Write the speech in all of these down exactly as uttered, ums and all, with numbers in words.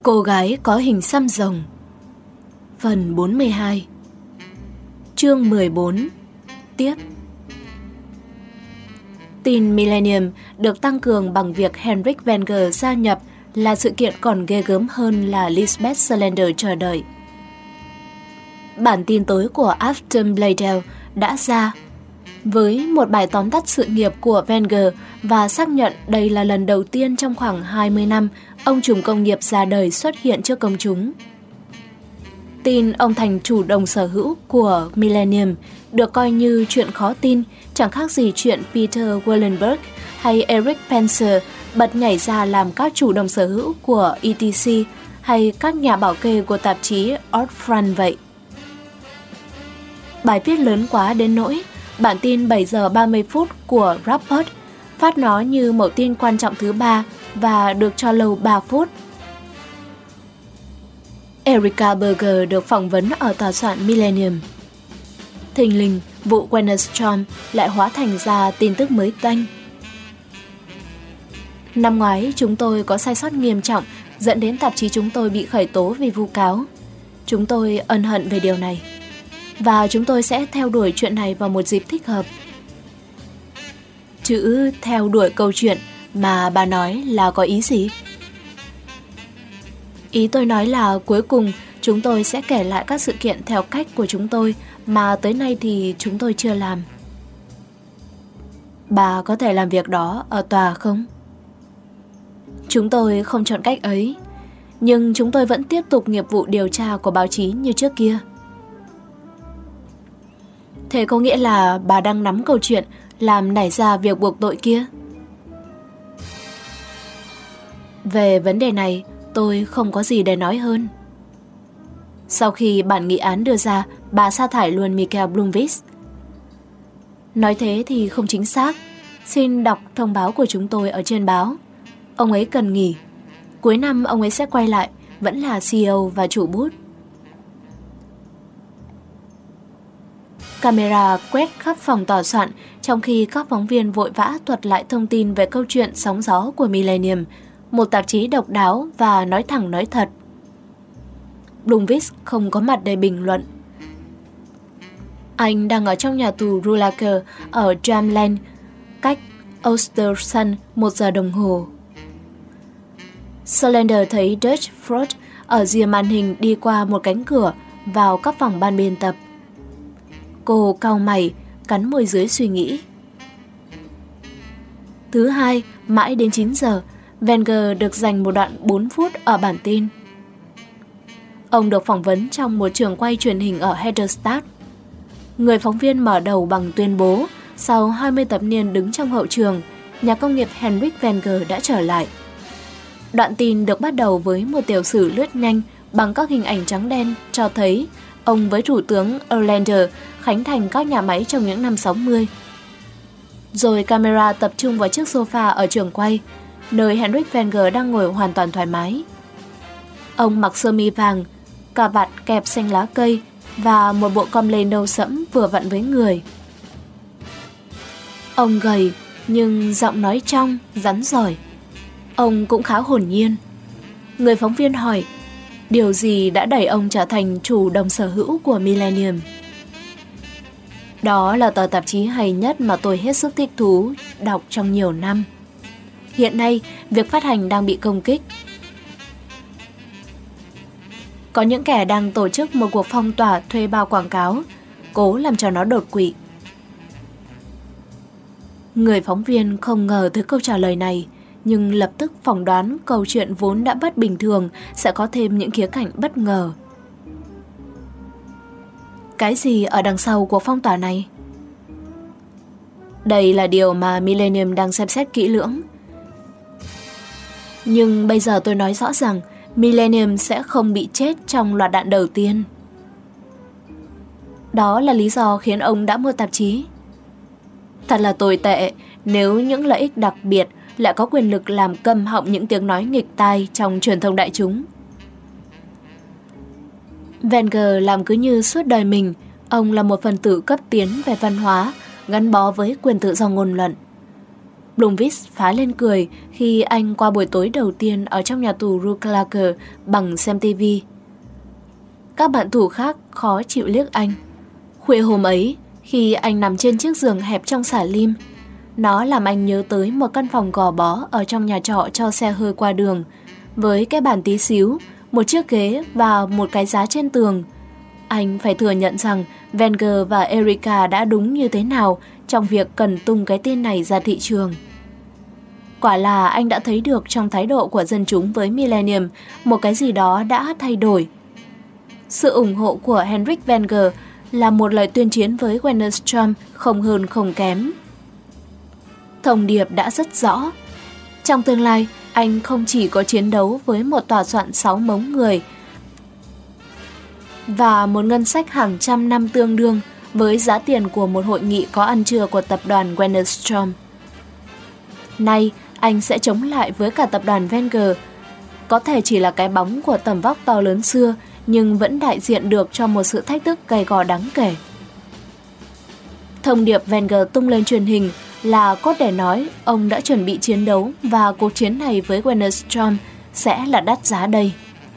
Cô gái có hình xăm rồng. Phần bốn mươi hai. Chương mười bốn. Tiếp. Tin Millennium được tăng cường bằng việc Henrik Wenger gia nhập là sự kiện còn ghê gớm hơn là Lisbeth Salander chờ đợi. Bản tin tối của Aftonbladet đã ra với một bài tóm tắt sự nghiệp của Wenger và xác nhận đây là lần đầu tiên trong khoảng hai mươi năm ông trùm công nghiệp ra đời xuất hiện trước công chúng. Tin ông thành chủ đồng sở hữu của Millennium được coi như chuyện khó tin, chẳng khác gì chuyện Peter Wallenberg hay Eric Spencer bật nhảy ra làm các chủ đồng sở hữu của e tê xê hay các nhà bảo kê của tạp chí Outfront vậy. Bài viết lớn quá đến nỗi bản tin bảy giờ ba mươi phút của Rapport phát nó như mẩu tin quan trọng thứ ba và được cho lâu ba phút. Erika Berger được phỏng vấn ở tòa soạn Millennium. Thình lình, vụ Wennerstrom lại hóa thành ra tin tức mới toanh. Năm ngoái chúng tôi có sai sót nghiêm trọng dẫn đến tạp chí chúng tôi bị khởi tố vì vu cáo. Chúng tôi ân hận về điều này. Và chúng tôi sẽ theo đuổi chuyện này vào một dịp thích hợp. Chữ theo đuổi câu chuyện mà bà nói là có ý gì? Ý tôi nói là cuối cùng chúng tôi sẽ kể lại các sự kiện theo cách của chúng tôi mà tới nay thì chúng tôi chưa làm. Bà có thể làm việc đó ở tòa không? Chúng tôi không chọn cách ấy, nhưng chúng tôi vẫn tiếp tục nghiệp vụ điều tra của báo chí như trước kia. Thế có nghĩa là bà đang nắm câu chuyện làm nảy ra việc buộc tội kia? Về vấn đề này, tôi không có gì để nói hơn. Sau khi bản nghị án đưa ra, bà sa thải luôn Michael Blomqvist. Nói thế thì không chính xác. Xin đọc thông báo của chúng tôi ở trên báo. Ông ấy cần nghỉ. Cuối năm ông ấy sẽ quay lại, vẫn là xê e ô và chủ bút. Camera quét khắp phòng tòa soạn trong khi các phóng viên vội vã thuật lại thông tin về câu chuyện sóng gió của Millennium, một tạp chí độc đáo và nói thẳng nói thật. Blomqvist không có mặt để bình luận. Anh đang ở trong nhà tù Rulaker ở Drumland, cách Östersund một giờ đồng hồ. Salander thấy Dutch Frost ở rìa màn hình đi qua một cánh cửa vào các phòng ban biên tập. Cô cau mày, cắn môi dưới suy nghĩ. Thứ hai, mãi đến chín giờ, Wenger được dành một đoạn bốn phút ở bản tin. Ông được phỏng vấn trong một trường quay truyền hình ở Hederstad. Người phóng viên mở đầu bằng tuyên bố sau hai mươi thập niên đứng trong hậu trường, nhà công nghiệp Henrik Wenger đã trở lại. Đoạn tin được bắt đầu với một tiểu sử lướt nhanh bằng các hình ảnh trắng đen cho thấy ông với Thủ tướng Erlander khánh thành các nhà máy trong những năm sáu mươi. Rồi camera tập trung vào chiếc sofa ở trường quay, nơi Henrik Wenger đang ngồi hoàn toàn thoải mái. Ông mặc sơ mi vàng, cà vạt kẹp xanh lá cây và một bộ com lê nâu sẫm vừa vặn với người. Ông gầy nhưng giọng nói trong, rắn giỏi. Ông cũng khá hồn nhiên. Người phóng viên hỏi, điều gì đã đẩy ông trở thành chủ đồng sở hữu của Millennium? Đó là tờ tạp chí hay nhất mà tôi hết sức thích thú đọc trong nhiều năm. Hiện nay, việc phát hành đang bị công kích. Có những kẻ đang tổ chức một cuộc phong tỏa thuê bao quảng cáo, cố làm cho nó đột quỵ. Người phóng viên không ngờ tới câu trả lời này, nhưng lập tức phỏng đoán câu chuyện vốn đã bất bình thường sẽ có thêm những khía cạnh bất ngờ. Cái gì ở đằng sau cuộc phong tỏa này? Đây là điều mà Millennium đang xem xét kỹ lưỡng. Nhưng bây giờ tôi nói rõ rằng Millennium sẽ không bị chết trong loạt đạn đầu tiên. Đó là lý do khiến ông đã mua tạp chí. Thật là tồi tệ nếu những lợi ích đặc biệt lại có quyền lực làm câm họng những tiếng nói nghịch tai trong truyền thông đại chúng. Wenger làm cứ như suốt đời mình, ông là một phần tử cấp tiến về văn hóa, gắn bó với quyền tự do ngôn luận. Blomqvist phá lên cười khi anh qua buổi tối đầu tiên ở trong nhà tù Ruhlaker bằng xem tivi. Các bạn tù khác khó chịu liếc anh. Khuya hôm ấy, khi anh nằm trên chiếc giường hẹp trong xà lim, nó làm anh nhớ tới một căn phòng gò bó ở trong nhà trọ cho xe hơi qua đường, với cái bàn tí xíu, một chiếc ghế và một cái giá trên tường. Anh phải thừa nhận rằng Wenger và Erica đã đúng như thế nào trong việc cần tung cái tên này ra thị trường. Quả là anh đã thấy được trong thái độ của dân chúng với Millennium một cái gì đó đã thay đổi. Sự ủng hộ của Henrik Wenger là một lời tuyên chiến với Wennerstrom không hơn không kém. Thông điệp đã rất rõ. Trong tương lai, anh không chỉ có chiến đấu với một tòa soạn sáu mống người và một ngân sách hàng trăm năm tương đương với giá tiền của một hội nghị có ăn trưa của tập đoàn Wennerstrom. Nay, anh sẽ chống lại với cả tập đoàn Wenger. Có thể chỉ là cái bóng của tầm vóc to lớn xưa, nhưng vẫn đại diện được cho một sự thách thức gay go đáng kể. Thông điệp Wenger tung lên truyền hình là cốt để nói ông đã chuẩn bị chiến đấu và cuộc chiến này với Wennerstrom sẽ là đắt giá đây.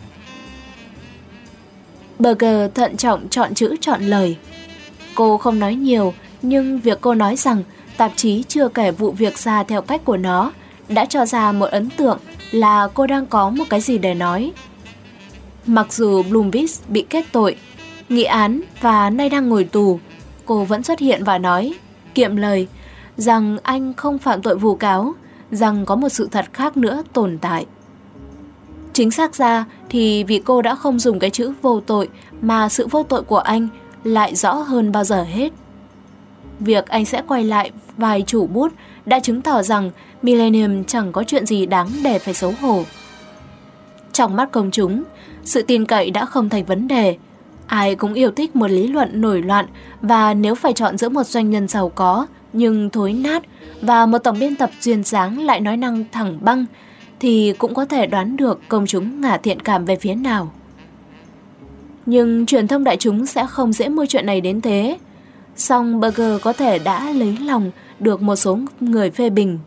Berger thận trọng chọn chữ chọn lời. Cô không nói nhiều, nhưng việc cô nói rằng tạp chí chưa kể vụ việc ra theo cách của nó đã cho ra một ấn tượng là cô đang có một cái gì để nói. Mặc dù Blomqvist bị kết tội, nghị án và nay đang ngồi tù, cô vẫn xuất hiện và nói, kiệm lời, rằng anh không phạm tội vu cáo, rằng có một sự thật khác nữa tồn tại. Chính xác ra thì vì cô đã không dùng cái chữ vô tội mà sự vô tội của anh lại rõ hơn bao giờ hết. Việc anh sẽ quay lại vài chủ bút đã chứng tỏ rằng Millennium chẳng có chuyện gì đáng để phải xấu hổ. Trong mắt công chúng, sự tin cậy đã không thành vấn đề. Ai cũng yêu thích một lý luận nổi loạn, và nếu phải chọn giữa một doanh nhân giàu có nhưng thối nát và một tổng biên tập duyên dáng lại nói năng thẳng băng, thì cũng có thể đoán được công chúng ngả thiện cảm về phía nào. Nhưng truyền thông đại chúng sẽ không dễ mua chuyện này đến thế. Song Berger có thể đã lấy lòng được một số người phê bình.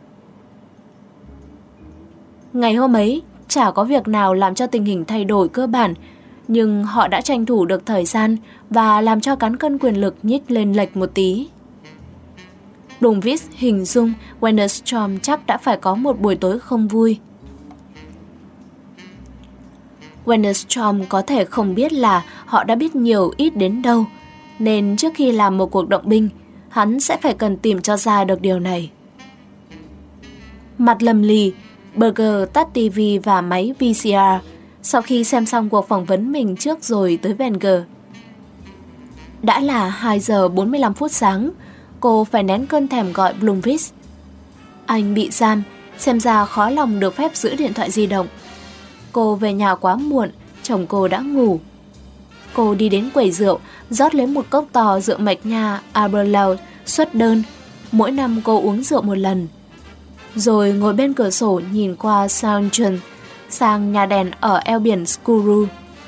Ngày hôm ấy, chả có việc nào làm cho tình hình thay đổi cơ bản, nhưng họ đã tranh thủ được thời gian và làm cho cán cân quyền lực nhích lên lệch một tí. Blomqvist hình dung Wennerstrom chắc đã phải có một buổi tối không vui. Wennerstrom có thể không biết là họ đã biết nhiều ít đến đâu, nên trước khi làm một cuộc động binh, hắn sẽ phải cần tìm cho ra được điều này. Mặt lầm lì, Berger tắt tivi và máy vê xê rờ sau khi xem xong cuộc phỏng vấn mình trước rồi tới Wenger. Đã là hai giờ bốn mươi lăm phút sáng, cô phải nén cơn thèm gọi Blomqvist. Anh bị giam, xem ra khó lòng được phép giữ điện thoại di động. Cô về nhà quá muộn, chồng cô đã ngủ. Cô đi đến quầy rượu, rót lấy một cốc to rượu mạch nha Aberlour xuất đơn. Mỗi năm cô uống rượu một lần. Rồi ngồi bên cửa sổ nhìn qua Soundchen sang nhà đèn ở eo biển Skuru.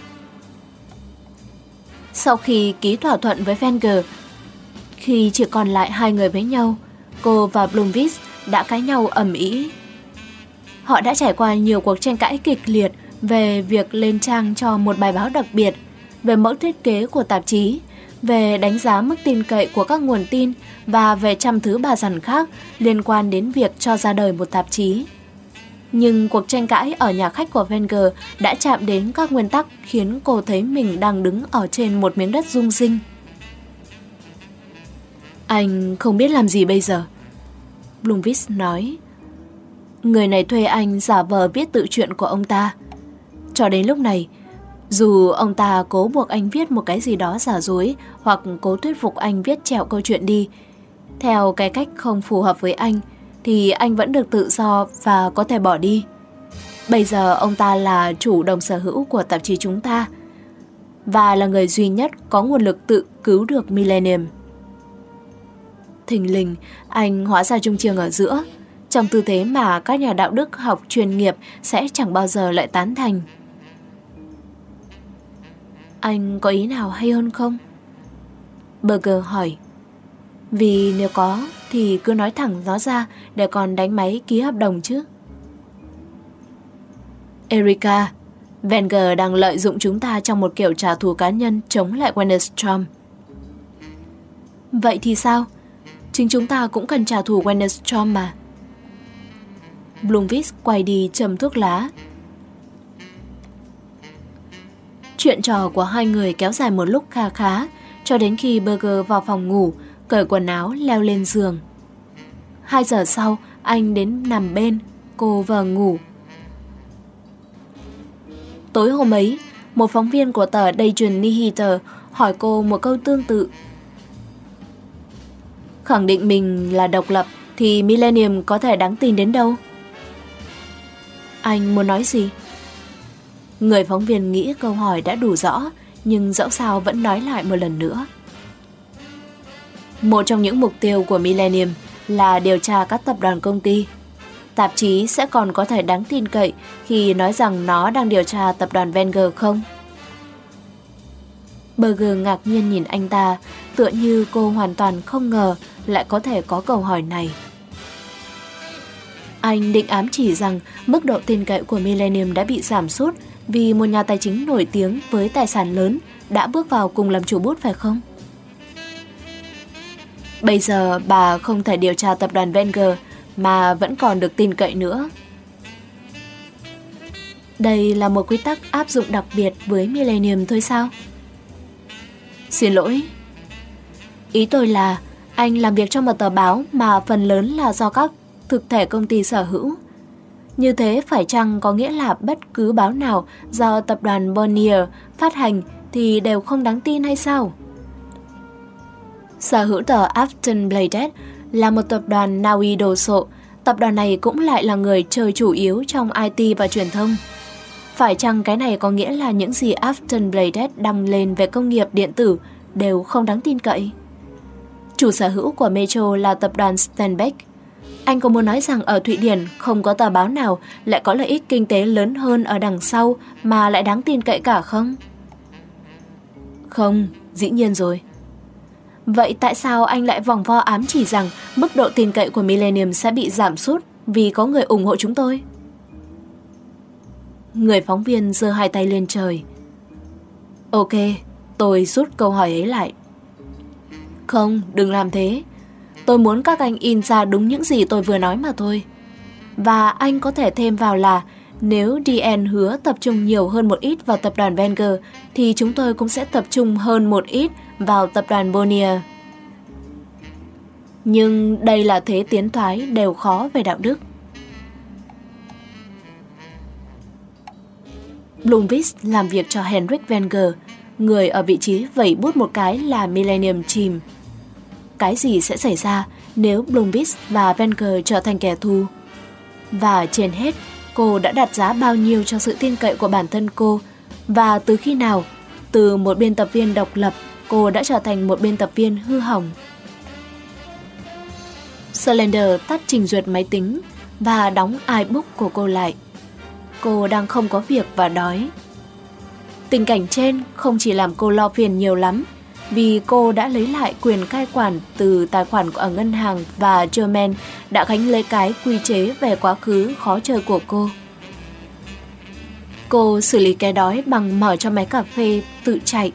Sau khi ký thỏa thuận với Wenger, khi chỉ còn lại hai người với nhau, cô và Blomqvist đã cãi nhau ầm ĩ. Họ đã trải qua nhiều cuộc tranh cãi kịch liệt về việc lên trang cho một bài báo đặc biệt, về mẫu thiết kế của tạp chí, về đánh giá mức tin cậy của các nguồn tin và về trăm thứ bà dằn khác liên quan đến việc cho ra đời một tạp chí. Nhưng cuộc tranh cãi ở nhà khách của Wenger đã chạm đến các nguyên tắc khiến cô thấy mình đang đứng ở trên một miếng đất rung rinh. Anh không biết làm gì bây giờ, Blomqvist nói. Người này thuê anh giả vờ viết tự truyện của ông ta. Cho đến lúc này, dù ông ta cố buộc anh viết một cái gì đó giả dối hoặc cố thuyết phục anh viết trẹo câu chuyện đi theo cái cách không phù hợp với anh, thì anh vẫn được tự do và có thể bỏ đi. Bây giờ ông ta là chủ đồng sở hữu của tạp chí chúng ta và là người duy nhất có nguồn lực tự cứu được Millennium. Thình lình, anh hóa ra trung chiêng ở giữa, trong tư thế mà các nhà đạo đức học chuyên nghiệp sẽ chẳng bao giờ lại tán thành. Anh có ý nào hay hơn không? Berger hỏi. Vì nếu có thì cứ nói thẳng nó ra để còn đánh máy ký hợp đồng chứ. Erika, Wenger đang lợi dụng chúng ta trong một kiểu trả thù cá nhân chống lại Wennerstrom. Vậy thì sao? Chính chúng ta cũng cần trả thù Wennerstrom mà. Blomqvist quay đi châm thuốc lá. Chuyện trò của hai người kéo dài một lúc kha khá, cho đến khi Berger vào phòng ngủ, cởi quần áo leo lên giường. Hai giờ sau, anh đến nằm bên, cô vào ngủ. Tối hôm ấy, một phóng viên của tờ Dagen Nyheter hỏi cô một câu tương tự. Khẳng định mình là độc lập thì Millennium có thể đáng tin đến đâu? Anh muốn nói gì? Người phóng viên nghĩ câu hỏi đã đủ rõ, nhưng dẫu sao vẫn nói lại một lần nữa. Một trong những mục tiêu của Millennium là điều tra các tập đoàn công ty. Tạp chí sẽ còn có thể đáng tin cậy khi nói rằng nó đang điều tra tập đoàn Wenger không? Berger ngạc nhiên nhìn anh ta, tựa như cô hoàn toàn không ngờ lại có thể có câu hỏi này. Anh định ám chỉ rằng mức độ tin cậy của Millennium đã bị giảm sút vì một nhà tài chính nổi tiếng với tài sản lớn đã bước vào cùng làm chủ bút phải không? Bây giờ bà không thể điều tra tập đoàn Wenger mà vẫn còn được tin cậy nữa. Đây là một quy tắc áp dụng đặc biệt với Millennium thôi sao? Xin lỗi. Ý tôi là anh làm việc trong một tờ báo mà phần lớn là do các thực thể công ty sở hữu. Như thế phải chăng có nghĩa là bất cứ báo nào do tập đoàn Bonnier phát hành thì đều không đáng tin hay sao? Sở hữu tờ Aftonbladet là một tập đoàn Na Uy đồ sộ. Tập đoàn này cũng lại là người chơi chủ yếu trong i tê và truyền thông. Phải chăng cái này có nghĩa là những gì Aftonbladet đăng lên về công nghiệp điện tử đều không đáng tin cậy? Chủ sở hữu của Metro là tập đoàn Stenbeck. Anh có muốn nói rằng ở Thụy Điển không có tờ báo nào lại có lợi ích kinh tế lớn hơn ở đằng sau mà lại đáng tin cậy cả không? Không, dĩ nhiên rồi. Vậy tại sao anh lại vòng vo ám chỉ rằng mức độ tin cậy của Millennium sẽ bị giảm sút vì có người ủng hộ chúng tôi? Người phóng viên giơ hai tay lên trời. Ok, tôi rút câu hỏi ấy lại. Không, đừng làm thế. Tôi muốn các anh in ra đúng những gì tôi vừa nói mà thôi. Và anh có thể thêm vào là nếu đê en hứa tập trung nhiều hơn một ít vào tập đoàn Wenger thì chúng tôi cũng sẽ tập trung hơn một ít vào tập đoàn Bonnier. Nhưng đây là thế tiến thoái đều khó về đạo đức. Blomqvist làm việc cho Henrik Wenger, người ở vị trí vẩy bút một cái là Millennium chìm. Cái gì sẽ xảy ra nếu Blomqvist và Wenger trở thành kẻ thù? Và trên hết, cô đã đặt giá bao nhiêu cho sự tin cậy của bản thân cô? Và từ khi nào, từ một biên tập viên độc lập, cô đã trở thành một biên tập viên hư hỏng? Slender tắt trình duyệt máy tính và đóng iBook của cô lại. Cô đang không có việc và đói. Tình cảnh trên không chỉ làm cô lo phiền nhiều lắm, vì cô đã lấy lại quyền cai quản từ tài khoản ở ngân hàng và German đã gánh lấy cái quy chế về quá khứ khó chơi của cô. Cô xử lý cái đói bằng mở cho máy cà phê tự chạy.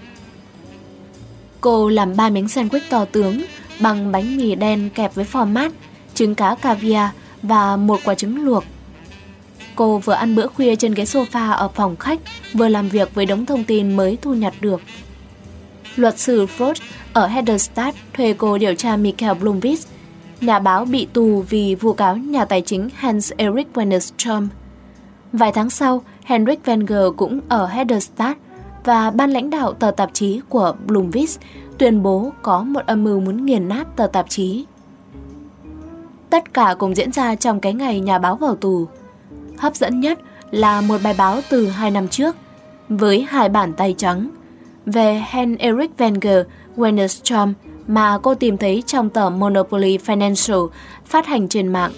Cô làm ba miếng sandwich to tướng bằng bánh mì đen kẹp với phô mát, trứng cá caviar và một quả trứng luộc. Cô vừa ăn bữa khuya trên ghế sofa ở phòng khách, vừa làm việc với đống thông tin mới thu nhặt được. Luật sư Frost ở Hederstadt thuê cô điều tra Michael Blomqvist, nhà báo bị tù vì vu cáo nhà tài chính Hans-Erich Wennerstrom. Vài tháng sau, Henrik Wenger cũng ở Hederstadt và ban lãnh đạo tờ tạp chí của Blomqvist tuyên bố có một âm mưu muốn nghiền nát tờ tạp chí. Tất cả cùng diễn ra trong cái ngày nhà báo vào tù. Hấp dẫn nhất là một bài báo từ hai năm trước với hai bản tay trắng về Hans-Erich Wenger Wennerstrom mà cô tìm thấy trong tờ Monopoly Financial phát hành trên mạng.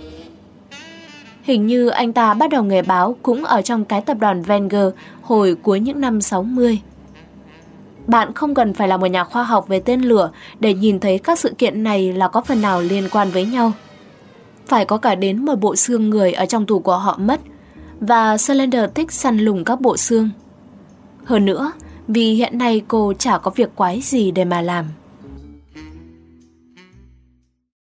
Hình như anh ta bắt đầu nghề báo cũng ở trong cái tập đoàn Wenger hồi cuối những năm sáu mươi. Bạn không cần phải là một nhà khoa học về tên lửa để nhìn thấy các sự kiện này là có phần nào liên quan với nhau. Phải có cả đến một bộ xương người ở trong tủ của họ mất, và Slender thích săn lùng các bộ xương. Hơn nữa, vì hiện nay cô chả có việc quái gì để mà làm.